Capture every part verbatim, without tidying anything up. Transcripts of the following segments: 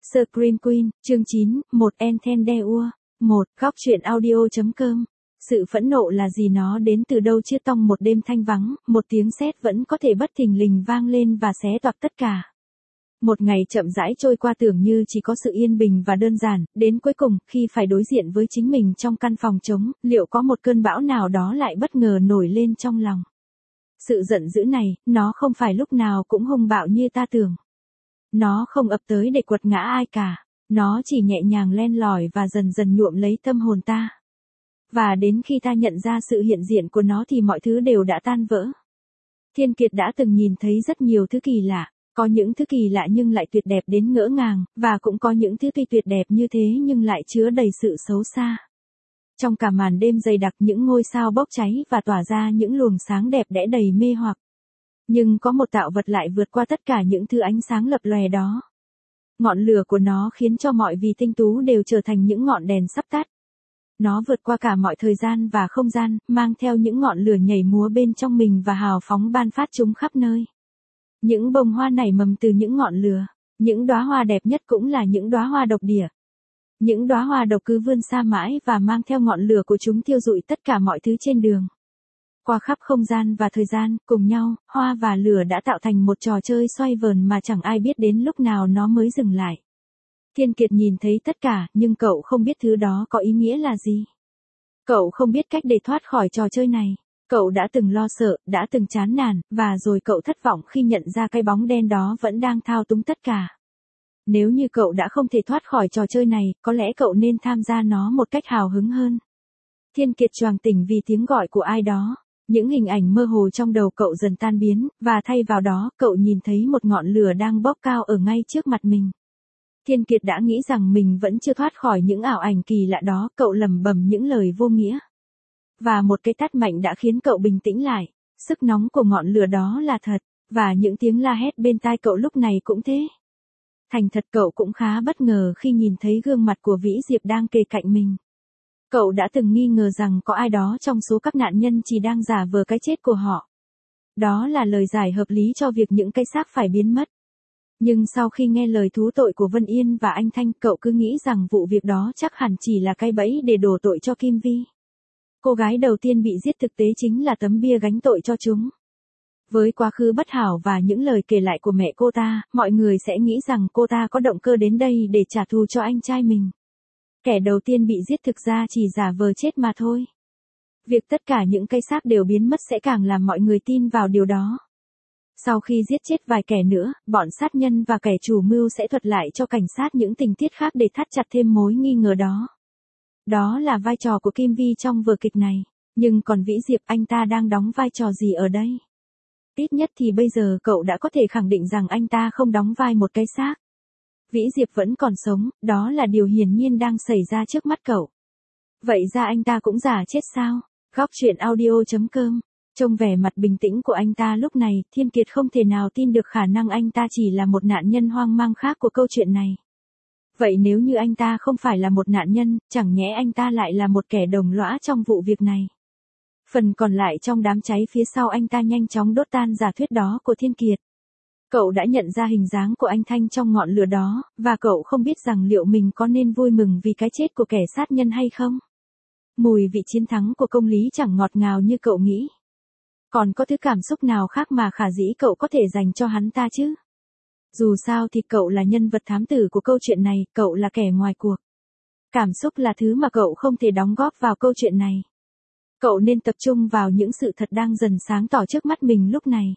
Scream Queen, chương chín, một Entendeur. một. Góc truyện audio.com. Sự phẫn nộ là gì, nó đến từ đâu chứ? Tong một đêm thanh vắng, một tiếng sét vẫn có thể bất thình lình vang lên và xé toạc tất cả. Một ngày chậm rãi trôi qua tưởng như chỉ có sự yên bình và đơn giản, đến cuối cùng, khi phải đối diện với chính mình trong căn phòng trống, liệu có một cơn bão nào đó lại bất ngờ nổi lên trong lòng. Sự giận dữ này, nó không phải lúc nào cũng hung bạo như ta tưởng. Nó không ập tới để quật ngã ai cả, nó chỉ nhẹ nhàng len lỏi và dần dần nhuộm lấy tâm hồn ta. Và đến khi ta nhận ra sự hiện diện của nó thì mọi thứ đều đã tan vỡ. Thiên Kiệt đã từng nhìn thấy rất nhiều thứ kỳ lạ, có những thứ kỳ lạ nhưng lại tuyệt đẹp đến ngỡ ngàng, và cũng có những thứ tuy tuyệt đẹp như thế nhưng lại chứa đầy sự xấu xa. Trong cả màn đêm dày đặc, những ngôi sao bốc cháy và tỏa ra những luồng sáng đẹp đẽ đầy mê hoặc. Nhưng có một tạo vật lại vượt qua tất cả những thứ ánh sáng lập lòe đó. Ngọn lửa của nó khiến cho mọi vì tinh tú đều trở thành những ngọn đèn sắp tắt. Nó vượt qua cả mọi thời gian và không gian, mang theo những ngọn lửa nhảy múa bên trong mình và hào phóng ban phát chúng khắp nơi. Những bông hoa nảy mầm từ những ngọn lửa, những đóa hoa đẹp nhất cũng là những đóa hoa độc địa. Những đóa hoa độc cứ vươn xa mãi và mang theo ngọn lửa của chúng thiêu rụi tất cả mọi thứ trên đường. Qua khắp không gian và thời gian, cùng nhau, hoa và lửa đã tạo thành một trò chơi xoay vờn mà chẳng ai biết đến lúc nào nó mới dừng lại. Thiên Kiệt nhìn thấy tất cả, nhưng cậu không biết thứ đó có ý nghĩa là gì. Cậu không biết cách để thoát khỏi trò chơi này. Cậu đã từng lo sợ, đã từng chán nản, và rồi cậu thất vọng khi nhận ra cái bóng đen đó vẫn đang thao túng tất cả. Nếu như cậu đã không thể thoát khỏi trò chơi này, có lẽ cậu nên tham gia nó một cách hào hứng hơn. Thiên Kiệt choàng tỉnh vì tiếng gọi của ai đó. Những hình ảnh mơ hồ trong đầu cậu dần tan biến, và thay vào đó, cậu nhìn thấy một ngọn lửa đang bốc cao ở ngay trước mặt mình. Thiên Kiệt đã nghĩ rằng mình vẫn chưa thoát khỏi những ảo ảnh kỳ lạ đó, cậu lẩm bẩm những lời vô nghĩa. Và một cái tát mạnh đã khiến cậu bình tĩnh lại. Sức nóng của ngọn lửa đó là thật, và những tiếng la hét bên tai cậu lúc này cũng thế. Thành thật cậu cũng khá bất ngờ khi nhìn thấy gương mặt của Vĩ Diệp đang kề cạnh mình. Cậu đã từng nghi ngờ rằng có ai đó trong số các nạn nhân chỉ đang giả vờ cái chết của họ. Đó là lời giải hợp lý cho việc những cái xác phải biến mất. Nhưng sau khi nghe lời thú tội của Vân Yên và anh Thanh, cậu cứ nghĩ rằng vụ việc đó chắc hẳn chỉ là cái bẫy để đổ tội cho Kim Vi. Cô gái đầu tiên bị giết thực tế chính là tấm bia gánh tội cho chúng. Với quá khứ bất hảo và những lời kể lại của mẹ cô ta, mọi người sẽ nghĩ rằng cô ta có động cơ đến đây để trả thù cho anh trai mình. Kẻ đầu tiên bị giết thực ra chỉ giả vờ chết mà thôi. Việc tất cả những cây xác đều biến mất sẽ càng làm mọi người tin vào điều đó. Sau khi giết chết vài kẻ nữa, bọn sát nhân và kẻ chủ mưu sẽ thuật lại cho cảnh sát những tình tiết khác để thắt chặt thêm mối nghi ngờ đó. Đó là vai trò của Kim Vi trong vở kịch này. Nhưng còn Vĩ Diệp, anh ta đang đóng vai trò gì ở đây? Ít nhất thì bây giờ cậu đã có thể khẳng định rằng anh ta không đóng vai một cái xác. Vĩ Diệp vẫn còn sống, đó là điều hiển nhiên đang xảy ra trước mắt cậu. Vậy ra anh ta cũng giả chết sao? Góc truyện audio.com. Trông vẻ mặt bình tĩnh của anh ta lúc này, Thiên Kiệt không thể nào tin được khả năng anh ta chỉ là một nạn nhân hoang mang khác của câu chuyện này. Vậy nếu như anh ta không phải là một nạn nhân, chẳng nhẽ anh ta lại là một kẻ đồng lõa trong vụ việc này. Phần còn lại trong đám cháy phía sau anh ta nhanh chóng đốt tan giả thuyết đó của Thiên Kiệt. Cậu đã nhận ra hình dáng của anh Thanh trong ngọn lửa đó, và cậu không biết rằng liệu mình có nên vui mừng vì cái chết của kẻ sát nhân hay không. Mùi vị chiến thắng của công lý chẳng ngọt ngào như cậu nghĩ. Còn có thứ cảm xúc nào khác mà khả dĩ cậu có thể dành cho hắn ta chứ? Dù sao thì cậu là nhân vật thám tử của câu chuyện này, cậu là kẻ ngoài cuộc. Cảm xúc là thứ mà cậu không thể đóng góp vào câu chuyện này. Cậu nên tập trung vào những sự thật đang dần sáng tỏ trước mắt mình lúc này.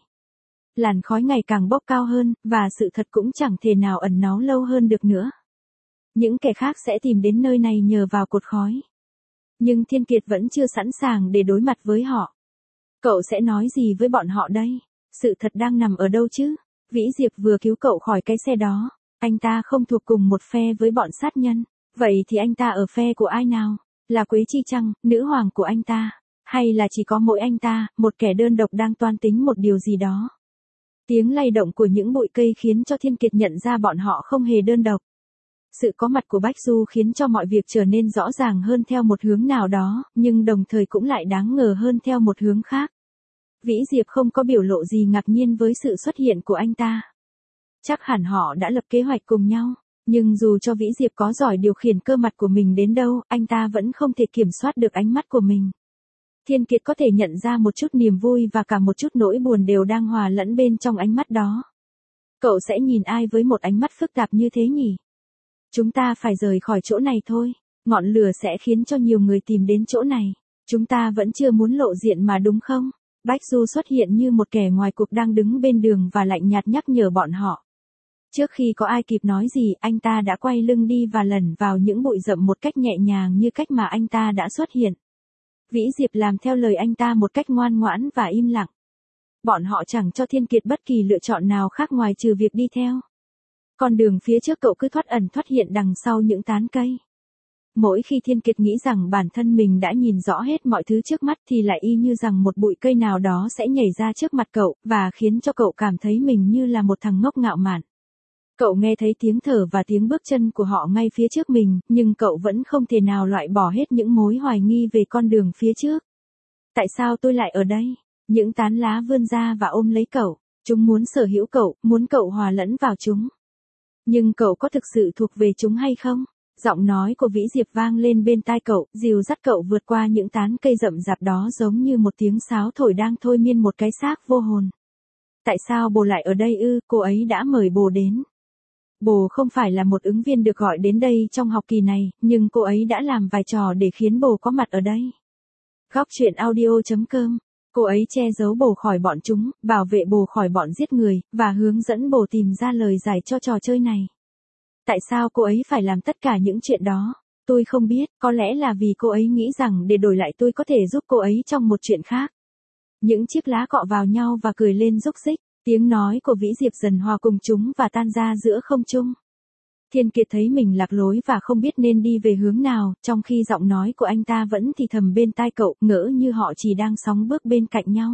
Làn khói ngày càng bốc cao hơn, và sự thật cũng chẳng thể nào ẩn náu lâu hơn được nữa. Những kẻ khác sẽ tìm đến nơi này nhờ vào cột khói. Nhưng Thiên Kiệt vẫn chưa sẵn sàng để đối mặt với họ. Cậu sẽ nói gì với bọn họ đây? Sự thật đang nằm ở đâu chứ? Vĩ Diệp vừa cứu cậu khỏi cái xe đó. Anh ta không thuộc cùng một phe với bọn sát nhân. Vậy thì anh ta ở phe của ai nào? Là Quế Chi chăng, nữ hoàng của anh ta? Hay là chỉ có mỗi anh ta, một kẻ đơn độc đang toan tính một điều gì đó? Tiếng lay động của những bụi cây khiến cho Thiên Kiệt nhận ra bọn họ không hề đơn độc. Sự có mặt của Bách Du khiến cho mọi việc trở nên rõ ràng hơn theo một hướng nào đó, nhưng đồng thời cũng lại đáng ngờ hơn theo một hướng khác. Vĩ Diệp không có biểu lộ gì ngạc nhiên với sự xuất hiện của anh ta. Chắc hẳn họ đã lập kế hoạch cùng nhau. Nhưng dù cho Vĩ Diệp có giỏi điều khiển cơ mặt của mình đến đâu, anh ta vẫn không thể kiểm soát được ánh mắt của mình. Thiên Kiệt có thể nhận ra một chút niềm vui và cả một chút nỗi buồn đều đang hòa lẫn bên trong ánh mắt đó. Cậu sẽ nhìn ai với một ánh mắt phức tạp như thế nhỉ? Chúng ta phải rời khỏi chỗ này thôi. Ngọn lửa sẽ khiến cho nhiều người tìm đến chỗ này. Chúng ta vẫn chưa muốn lộ diện mà đúng không? Bách Du xuất hiện như một kẻ ngoài cuộc đang đứng bên đường và lạnh nhạt nhắc nhở bọn họ. Trước khi có ai kịp nói gì, anh ta đã quay lưng đi và lẩn vào những bụi rậm một cách nhẹ nhàng như cách mà anh ta đã xuất hiện. Vĩ Diệp làm theo lời anh ta một cách ngoan ngoãn và im lặng. Bọn họ chẳng cho Thiên Kiệt bất kỳ lựa chọn nào khác ngoài trừ việc đi theo. Con đường phía trước cậu cứ thoát ẩn thoát hiện đằng sau những tán cây. Mỗi khi Thiên Kiệt nghĩ rằng bản thân mình đã nhìn rõ hết mọi thứ trước mắt thì lại y như rằng một bụi cây nào đó sẽ nhảy ra trước mặt cậu, và khiến cho cậu cảm thấy mình như là một thằng ngốc ngạo mạn. Cậu nghe thấy tiếng thở và tiếng bước chân của họ ngay phía trước mình, nhưng cậu vẫn không thể nào loại bỏ hết những mối hoài nghi về con đường phía trước. Tại sao tôi lại ở đây? Những tán lá vươn ra và ôm lấy cậu. Chúng muốn sở hữu cậu, muốn cậu hòa lẫn vào chúng. Nhưng cậu có thực sự thuộc về chúng hay không? Giọng nói của Vĩ Diệp vang lên bên tai cậu, dìu dắt cậu vượt qua những tán cây rậm rạp đó giống như một tiếng sáo thổi đang thôi miên một cái xác vô hồn. Tại sao bồ lại ở đây ư? Cô ấy đã mời bồ đến. Bồ không phải là một ứng viên được gọi đến đây trong học kỳ này, nhưng cô ấy đã làm vài trò để khiến bồ có mặt ở đây. Góc truyện audio chấm com. Cô ấy che giấu bồ khỏi bọn chúng, bảo vệ bồ khỏi bọn giết người, và hướng dẫn bồ tìm ra lời giải cho trò chơi này. Tại sao cô ấy phải làm tất cả những chuyện đó? Tôi không biết, có lẽ là vì cô ấy nghĩ rằng để đổi lại tôi có thể giúp cô ấy trong một chuyện khác. Những chiếc lá cọ vào nhau và cười lên rúc rích, tiếng nói của Vĩ Diệp dần hòa cùng chúng và tan ra giữa không trung. Thiên Kiệt thấy mình lạc lối và không biết nên đi về hướng nào, trong khi giọng nói của anh ta vẫn thì thầm bên tai cậu, ngỡ như họ chỉ đang sóng bước bên cạnh nhau.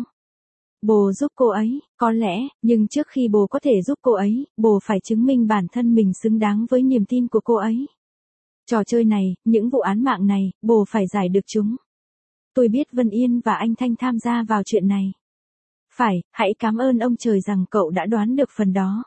Bồ giúp cô ấy, có lẽ, nhưng trước khi bồ có thể giúp cô ấy, bồ phải chứng minh bản thân mình xứng đáng với niềm tin của cô ấy. Trò chơi này, những vụ án mạng này, bồ phải giải được chúng. Tôi biết Vân Yên và anh Thanh tham gia vào chuyện này. Phải, hãy cảm ơn ông trời rằng cậu đã đoán được phần đó.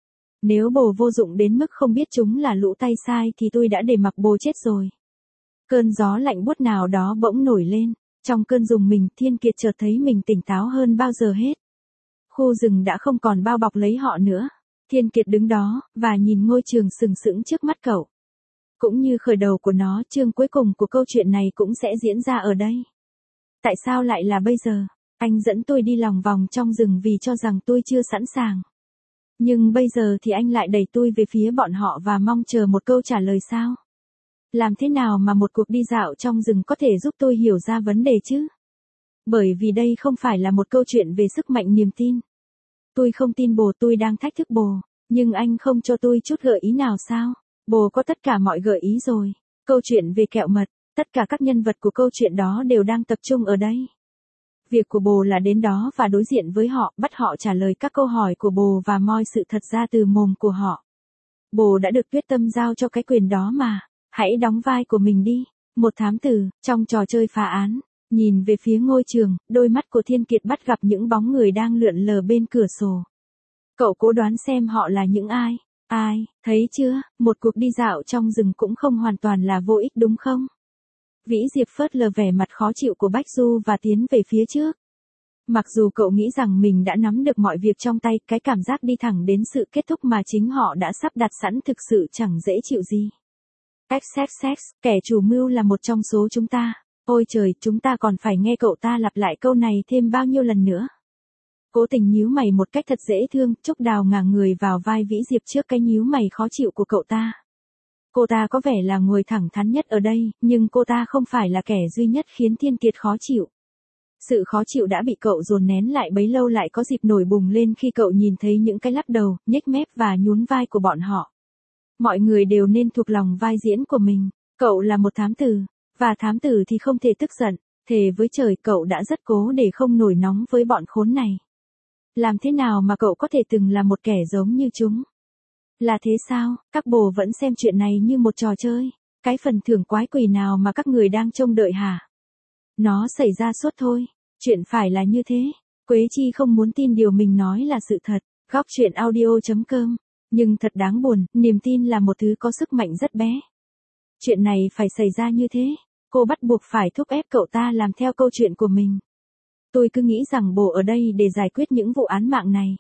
Nếu bồ vô dụng đến mức không biết chúng là lũ tay sai thì tôi đã để mặc bồ chết rồi. Cơn gió lạnh buốt nào đó bỗng nổi lên. Trong cơn rùng mình, Thiên Kiệt chợt thấy mình tỉnh táo hơn bao giờ hết. Khu rừng đã không còn bao bọc lấy họ nữa. Thiên Kiệt đứng đó, và nhìn ngôi trường sừng sững trước mắt cậu. Cũng như khởi đầu của nó, chương cuối cùng của câu chuyện này cũng sẽ diễn ra ở đây. Tại sao lại là bây giờ? Anh dẫn tôi đi lòng vòng trong rừng vì cho rằng tôi chưa sẵn sàng. Nhưng bây giờ thì anh lại đẩy tôi về phía bọn họ và mong chờ một câu trả lời sao? Làm thế nào mà một cuộc đi dạo trong rừng có thể giúp tôi hiểu ra vấn đề chứ? Bởi vì đây không phải là một câu chuyện về sức mạnh niềm tin. Tôi không tin bồ, tôi đang thách thức bồ. Nhưng anh không cho tôi chút gợi ý nào sao? Bồ có tất cả mọi gợi ý rồi. Câu chuyện về kẹo mật, tất cả các nhân vật của câu chuyện đó đều đang tập trung ở đây. Việc của bồ là đến đó và đối diện với họ, bắt họ trả lời các câu hỏi của bồ và moi sự thật ra từ mồm của họ. Bồ đã được quyết tâm giao cho cái quyền đó mà. Hãy đóng vai của mình đi. Một thám tử, trong trò chơi phá án, nhìn về phía ngôi trường, đôi mắt của Thiên Kiệt bắt gặp những bóng người đang lượn lờ bên cửa sổ. Cậu cố đoán xem họ là những ai? Ai, thấy chưa, một cuộc đi dạo trong rừng cũng không hoàn toàn là vô ích đúng không? Vĩ Diệp phớt lờ vẻ mặt khó chịu của Bách Du và tiến về phía trước. Mặc dù cậu nghĩ rằng mình đã nắm được mọi việc trong tay, cái cảm giác đi thẳng đến sự kết thúc mà chính họ đã sắp đặt sẵn thực sự chẳng dễ chịu gì. Xxx, kẻ chủ mưu là một trong số chúng ta. Ôi trời, chúng ta còn phải nghe cậu ta lặp lại câu này thêm bao nhiêu lần nữa. Cố Tình nhíu mày một cách thật dễ thương, Trúc Đào ngả người vào vai Vĩ Diệp trước cái nhíu mày khó chịu của cậu ta. Cô ta có vẻ là người thẳng thắn nhất ở đây, nhưng cô ta không phải là kẻ duy nhất khiến Thiên Kiệt khó chịu. Sự khó chịu đã bị cậu dồn nén lại bấy lâu lại có dịp nổi bùng lên khi cậu nhìn thấy những cái lắc đầu, nhếch mép và nhún vai của bọn họ. Mọi người đều nên thuộc lòng vai diễn của mình. Cậu là một thám tử, và thám tử thì không thể tức giận. Thề với trời, cậu đã rất cố để không nổi nóng với bọn khốn này. Làm thế nào mà cậu có thể từng là một kẻ giống như chúng? Là thế sao, các bồ vẫn xem chuyện này như một trò chơi? Cái phần thưởng quái quỷ nào mà các người đang trông đợi hả? Nó xảy ra suốt thôi. Chuyện phải là như thế. Quế Chi không muốn tin điều mình nói là sự thật. Góc truyện audio chấm com Nhưng thật đáng buồn, niềm tin là một thứ có sức mạnh rất bé. Chuyện này phải xảy ra như thế, cô bắt buộc phải thúc ép cậu ta làm theo câu chuyện của mình. Tôi cứ nghĩ rằng bồ ở đây để giải quyết những vụ án mạng này.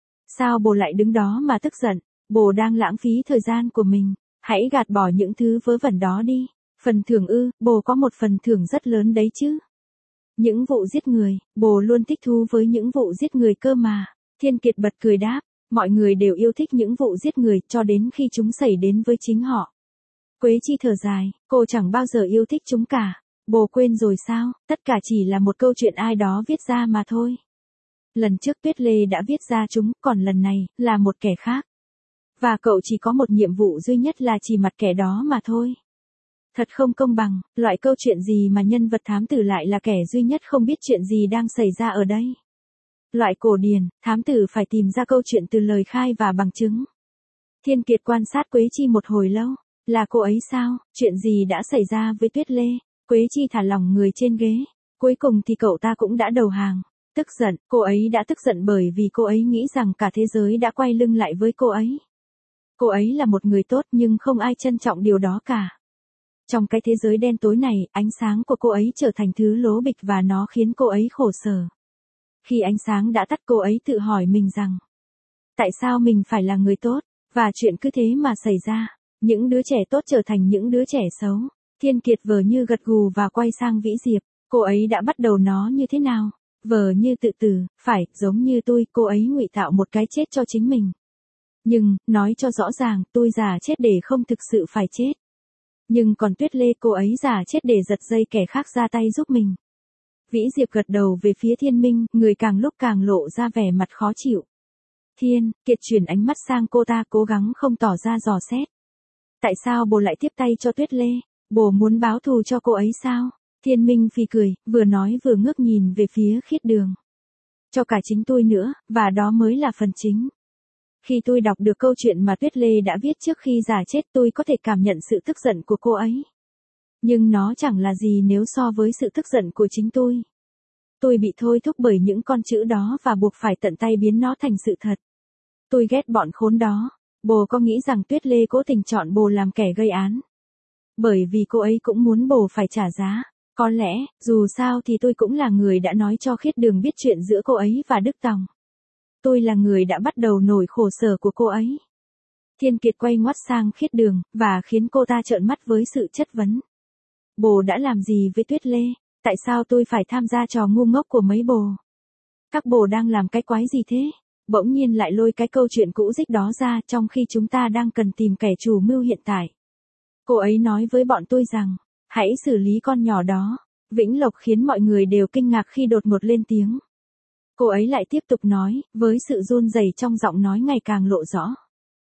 Sao bồ lại đứng đó mà tức giận, bồ đang lãng phí thời gian của mình, hãy gạt bỏ những thứ vớ vẩn đó đi. Phần thưởng ư, bồ có một phần thưởng rất lớn đấy chứ. Những vụ giết người, bồ luôn thích thú với những vụ giết người cơ mà. Thiên Kiệt bật cười đáp, mọi người đều yêu thích những vụ giết người cho đến khi chúng xảy đến với chính họ. Quế Chi thở dài, cô chẳng bao giờ yêu thích chúng cả. Bồ quên rồi sao, tất cả chỉ là một câu chuyện ai đó viết ra mà thôi. Lần trước Tuyết Lê đã viết ra chúng, còn lần này, là một kẻ khác. Và cậu chỉ có một nhiệm vụ duy nhất là chỉ mặt kẻ đó mà thôi. Thật không công bằng, loại câu chuyện gì mà nhân vật thám tử lại là kẻ duy nhất không biết chuyện gì đang xảy ra ở đây. Loại cổ điển, thám tử phải tìm ra câu chuyện từ lời khai và bằng chứng. Thiên Kiệt quan sát Quế Chi một hồi lâu, là cô ấy sao, chuyện gì đã xảy ra với Tuyết Lê? Quế Chi thả lỏng người trên ghế, cuối cùng thì cậu ta cũng đã đầu hàng. Tức giận, cô ấy đã tức giận bởi vì cô ấy nghĩ rằng cả thế giới đã quay lưng lại với cô ấy. Cô ấy là một người tốt nhưng không ai trân trọng điều đó cả. Trong cái thế giới đen tối này, ánh sáng của cô ấy trở thành thứ lố bịch và nó khiến cô ấy khổ sở. Khi ánh sáng đã tắt, cô ấy tự hỏi mình rằng, tại sao mình phải là người tốt, và chuyện cứ thế mà xảy ra, những đứa trẻ tốt trở thành những đứa trẻ xấu. Thiên Kiệt vờ như gật gù và quay sang Vĩ Diệp, cô ấy đã bắt đầu nó như thế nào? Vờ như tự tử, phải, giống như tôi, cô ấy ngụy tạo một cái chết cho chính mình. Nhưng, nói cho rõ ràng, tôi giả chết để không thực sự phải chết. Nhưng còn Tuyết Lê, cô ấy giả chết để giật dây kẻ khác ra tay giúp mình. Vĩ Diệp gật đầu về phía Thiên Minh, người càng lúc càng lộ ra vẻ mặt khó chịu. Thiên Kiệt chuyển ánh mắt sang cô ta, cố gắng không tỏ ra dò xét. Tại sao bồ lại tiếp tay cho Tuyết Lê? Bồ muốn báo thù cho cô ấy sao? Thiên Minh phì cười, vừa nói vừa ngước nhìn về phía Khiết Đường. Cho cả chính tôi nữa, và đó mới là phần chính. Khi tôi đọc được câu chuyện mà Tuyết Lê đã viết trước khi giả chết, tôi có thể cảm nhận sự tức giận của cô ấy. Nhưng nó chẳng là gì nếu so với sự tức giận của chính tôi. Tôi bị thôi thúc bởi những con chữ đó và buộc phải tận tay biến nó thành sự thật. Tôi ghét bọn khốn đó. Bồ có nghĩ rằng Tuyết Lê cố tình chọn bồ làm kẻ gây án? Bởi vì cô ấy cũng muốn bồ phải trả giá. Có lẽ, dù sao thì tôi cũng là người đã nói cho Khiết Đường biết chuyện giữa cô ấy và Đức Tòng. Tôi là người đã bắt đầu nổi khổ sở của cô ấy. Thiên Kiệt quay ngoắt sang Khiết Đường, và khiến cô ta trợn mắt với sự chất vấn. Bồ đã làm gì với Tuyết Lê? Tại sao tôi phải tham gia trò ngu ngốc của mấy bồ? Các bồ đang làm cái quái gì thế? Bỗng nhiên lại lôi cái câu chuyện cũ dích đó ra trong khi chúng ta đang cần tìm kẻ chủ mưu hiện tại. Cô ấy nói với bọn tôi rằng, hãy xử lý con nhỏ đó. Vĩnh Lộc khiến mọi người đều kinh ngạc khi đột ngột lên tiếng. Cô ấy lại tiếp tục nói, với sự run rẩy trong giọng nói ngày càng lộ rõ.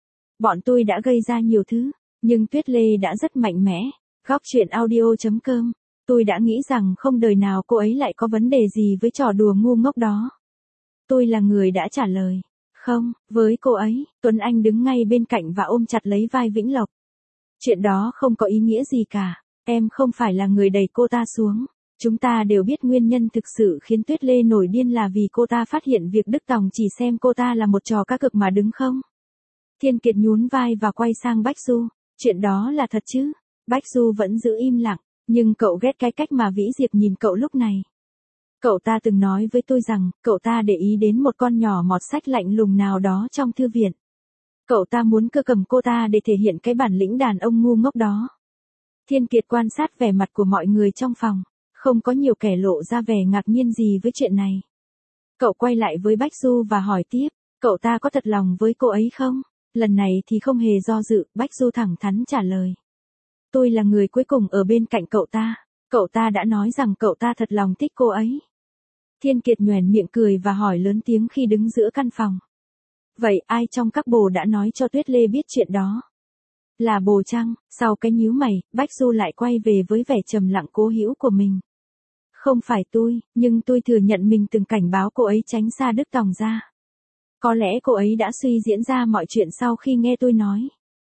Bọn tôi đã gây ra nhiều thứ, nhưng Tuyết Lê đã rất mạnh mẽ. Góc truyện audio chấm com. Tôi đã nghĩ rằng không đời nào cô ấy lại có vấn đề gì với trò đùa ngu ngốc đó. Tôi là người đã trả lời. Không, với cô ấy, Tuấn Anh đứng ngay bên cạnh và ôm chặt lấy vai Vĩnh Lộc. Chuyện đó không có ý nghĩa gì cả. Em không phải là người đẩy cô ta xuống. Chúng ta đều biết nguyên nhân thực sự khiến Tuyết Lê nổi điên là vì cô ta phát hiện việc Đức Tòng chỉ xem cô ta là một trò cá cược mà đứng không. Thiên Kiệt nhún vai và quay sang Bách Du. Chuyện đó là thật chứ? Bách Du vẫn giữ im lặng, nhưng cậu ghét cái cách mà Vĩ Diệp nhìn cậu lúc này. Cậu ta từng nói với tôi rằng, cậu ta để ý đến một con nhỏ mọt sách lạnh lùng nào đó trong thư viện. Cậu ta muốn cơ cầm cô ta để thể hiện cái bản lĩnh đàn ông ngu ngốc đó. Thiên Kiệt quan sát vẻ mặt của mọi người trong phòng, không có nhiều kẻ lộ ra vẻ ngạc nhiên gì với chuyện này. Cậu quay lại với Bách Du và hỏi tiếp, cậu ta có thật lòng với cô ấy không? Lần này thì không hề do dự, Bách Du thẳng thắn trả lời. Tôi là người cuối cùng ở bên cạnh cậu ta. Cậu ta đã nói rằng cậu ta thật lòng thích cô ấy. Thiên Kiệt nhoẻn miệng cười và hỏi lớn tiếng khi đứng giữa căn phòng. Vậy ai trong các bồ đã nói cho Tuyết Lê biết chuyện đó? Là bồ chăng? Sau cái nhíu mày, Bách Du lại quay về với vẻ trầm lặng cố hữu của mình. Không phải tôi, nhưng tôi thừa nhận mình từng cảnh báo cô ấy tránh xa Đức Tòng ra. Có lẽ cô ấy đã suy diễn ra mọi chuyện sau khi nghe tôi nói.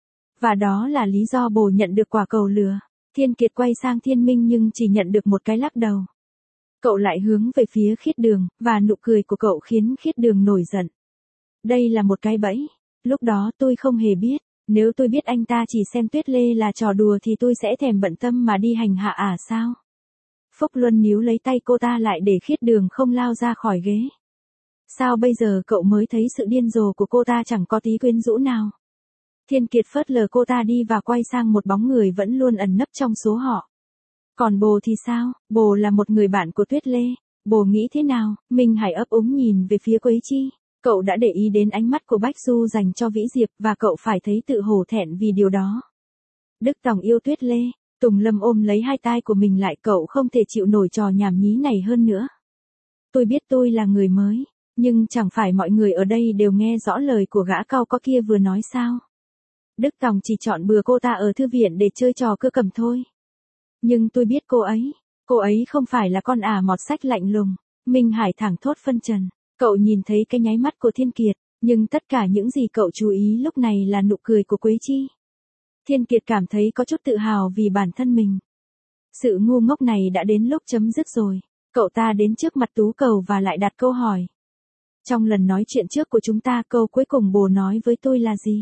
Và đó là lý do bồ nhận được quả cầu lừa. Thiên Kiệt quay sang Thiên Minh nhưng chỉ nhận được một cái lắc đầu. Cậu lại hướng về phía Khiết Đường, và nụ cười của cậu khiến Khiết Đường nổi giận. Đây là một cái bẫy. Lúc đó tôi không hề biết, nếu tôi biết anh ta chỉ xem Tuyết Lê là trò đùa thì tôi sẽ thèm bận tâm mà đi hành hạ à sao? Phúc Luân níu lấy tay cô ta lại để Khiết Đường không lao ra khỏi ghế. Sao bây giờ cậu mới thấy sự điên rồ của cô ta chẳng có tí quyến rũ nào? Thiên Kiệt phớt lờ cô ta đi và quay sang một bóng người vẫn luôn ẩn nấp trong số họ. Còn bồ thì sao? Bồ là một người bạn của Tuyết Lê. Bồ nghĩ thế nào? Minh Hải ấp úng nhìn về phía Quế Chi. Cậu đã để ý đến ánh mắt của Bách Du dành cho Vĩ Diệp và cậu phải thấy tự hổ thẹn vì điều đó. Đức Tòng yêu Tuyết Lê. Tùng Lâm ôm lấy hai tai của mình lại, cậu không thể chịu nổi trò nhảm nhí này hơn nữa. Tôi biết tôi là người mới, nhưng chẳng phải mọi người ở đây đều nghe rõ lời của gã cao có kia vừa nói sao? Đức Tòng chỉ chọn bừa cô ta ở thư viện để chơi trò cưa cầm thôi. Nhưng tôi biết cô ấy, cô ấy không phải là con ả mọt sách lạnh lùng. Minh Hải thẳng thốt phân trần. Cậu nhìn thấy cái nháy mắt của Thiên Kiệt, nhưng tất cả những gì cậu chú ý lúc này là nụ cười của Quế Chi. Thiên Kiệt cảm thấy có chút tự hào vì bản thân mình. Sự ngu ngốc này đã đến lúc chấm dứt rồi. Cậu ta đến trước mặt Tú Cầu và lại đặt câu hỏi. Trong lần nói chuyện trước của chúng ta, câu cuối cùng bồ nói với tôi là gì?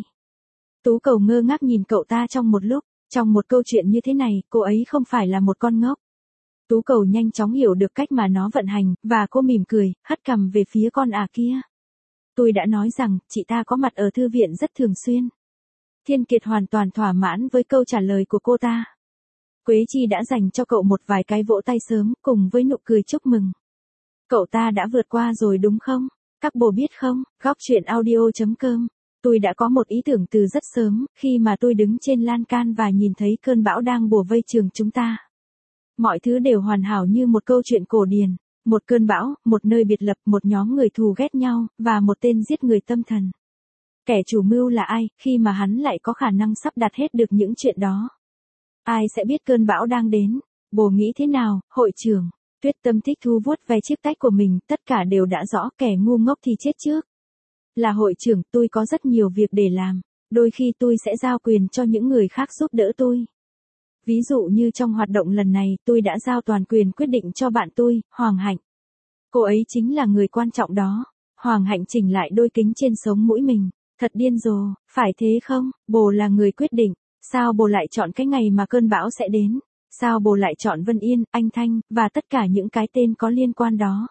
Tú Cầu ngơ ngác nhìn cậu ta trong một lúc. Trong một câu chuyện như thế này, cô ấy không phải là một con ngốc. Tú Cầu nhanh chóng hiểu được cách mà nó vận hành, và cô mỉm cười, hất cằm về phía con ả kia. Tôi đã nói rằng, chị ta có mặt ở thư viện rất thường xuyên. Thiên Kiệt hoàn toàn thỏa mãn với câu trả lời của cô ta. Quế Chi đã dành cho cậu một vài cái vỗ tay sớm, cùng với nụ cười chúc mừng. Cậu ta đã vượt qua rồi đúng không? Các bồ biết không? Góc truyện audio chấm com. Tôi đã có một ý tưởng từ rất sớm, khi mà tôi đứng trên lan can và nhìn thấy cơn bão đang bủa vây trường chúng ta. Mọi thứ đều hoàn hảo như một câu chuyện cổ điển. Một cơn bão, một nơi biệt lập, một nhóm người thù ghét nhau, và một tên giết người tâm thần. Kẻ chủ mưu là ai, khi mà hắn lại có khả năng sắp đặt hết được những chuyện đó? Ai sẽ biết cơn bão đang đến? Bồ nghĩ thế nào, hội trưởng? Tuyết Tâm thích thu vuốt ve chiếc tách của mình, tất cả đều đã rõ, kẻ ngu ngốc thì chết trước. Là hội trưởng, tôi có rất nhiều việc để làm. Đôi khi tôi sẽ giao quyền cho những người khác giúp đỡ tôi. Ví dụ như trong hoạt động lần này, tôi đã giao toàn quyền quyết định cho bạn tôi, Hoàng Hạnh. Cô ấy chính là người quan trọng đó. Hoàng Hạnh chỉnh lại đôi kính trên sống mũi mình. Thật điên rồ, phải thế không? Bồ là người quyết định. Sao bồ lại chọn cái ngày mà cơn bão sẽ đến? Sao bồ lại chọn Vân Yên, anh Thanh, và tất cả những cái tên có liên quan đó?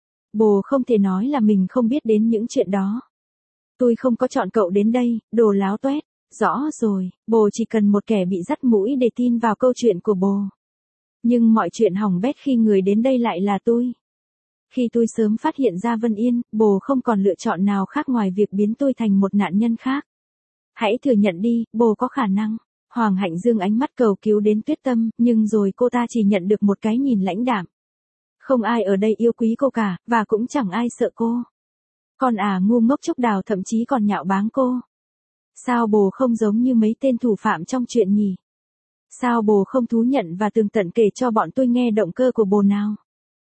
Bồ không thể nói là mình không biết đến những chuyện đó. Tôi không có chọn cậu đến đây, đồ láo toét. Rõ rồi, bồ chỉ cần một kẻ bị dắt mũi để tin vào câu chuyện của bồ. Nhưng mọi chuyện hỏng bét khi người đến đây lại là tôi. Khi tôi sớm phát hiện ra Vân Yên, bồ không còn lựa chọn nào khác ngoài việc biến tôi thành một nạn nhân khác. Hãy thừa nhận đi, bồ có khả năng. Hoàng Hạnh dương ánh mắt cầu cứu đến Tuyết Tâm, nhưng rồi cô ta chỉ nhận được một cái nhìn lãnh đạm. Không ai ở đây yêu quý cô cả, và cũng chẳng ai sợ cô. Còn ả ngu ngốc Trúc Đào thậm chí còn nhạo báng cô. Sao bồ không giống như mấy tên thủ phạm trong chuyện nhỉ? Sao bồ không thú nhận và tường tận kể cho bọn tôi nghe động cơ của bồ nào?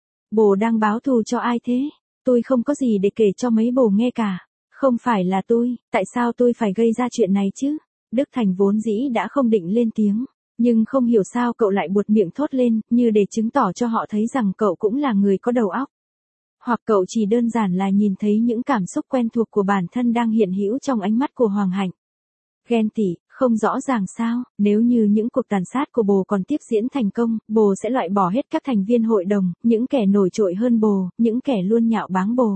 Bồ đang báo thù cho ai thế? Tôi không có gì để kể cho mấy bồ nghe cả. Không phải là tôi, tại sao tôi phải gây ra chuyện này chứ? Đức Thành vốn dĩ đã không định lên tiếng, nhưng không hiểu sao cậu lại buột miệng thốt lên, như để chứng tỏ cho họ thấy rằng cậu cũng là người có đầu óc. Hoặc cậu chỉ đơn giản là nhìn thấy những cảm xúc quen thuộc của bản thân đang hiện hữu trong ánh mắt của Hoàng Hạnh. Ghen tị, không rõ ràng sao? Nếu như những cuộc tàn sát của bồ còn tiếp diễn thành công, bồ sẽ loại bỏ hết các thành viên hội đồng, những kẻ nổi trội hơn bồ, những kẻ luôn nhạo báng bồ.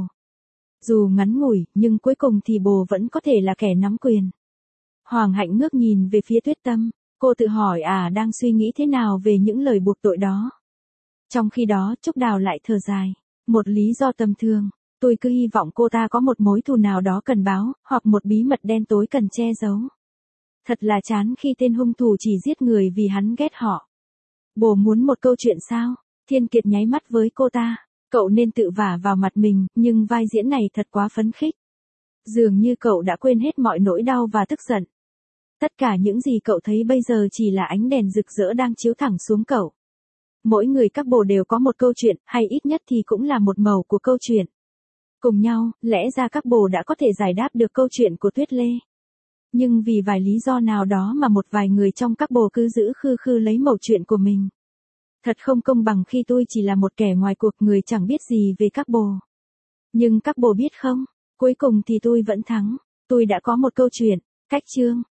Dù ngắn ngủi, nhưng cuối cùng thì bồ vẫn có thể là kẻ nắm quyền. Hoàng Hạnh ngước nhìn về phía Tuyết Tâm, cô tự hỏi à đang suy nghĩ thế nào về những lời buộc tội đó. Trong khi đó, Trúc Đào lại thở dài. Một lý do tầm thường, tôi cứ hy vọng cô ta có một mối thù nào đó cần báo, hoặc một bí mật đen tối cần che giấu. Thật là chán khi tên hung thủ chỉ giết người vì hắn ghét họ. Bồ muốn một câu chuyện sao? Thiên Kiệt nháy mắt với cô ta. Cậu nên tự vả vào mặt mình, nhưng vai diễn này thật quá phấn khích. Dường như cậu đã quên hết mọi nỗi đau và tức giận. Tất cả những gì cậu thấy bây giờ chỉ là ánh đèn rực rỡ đang chiếu thẳng xuống cậu. Mỗi người các bồ đều có một câu chuyện, hay ít nhất thì cũng là một mẩu của câu chuyện. Cùng nhau, lẽ ra các bồ đã có thể giải đáp được câu chuyện của Tuyết Lê. Nhưng vì vài lý do nào đó mà một vài người trong các bồ cứ giữ khư khư lấy mẩu chuyện của mình. Thật không công bằng khi tôi chỉ là một kẻ ngoài cuộc, người chẳng biết gì về các bồ. Nhưng các bồ biết không, cuối cùng thì tôi vẫn thắng. Tôi đã có một câu chuyện, cách chương.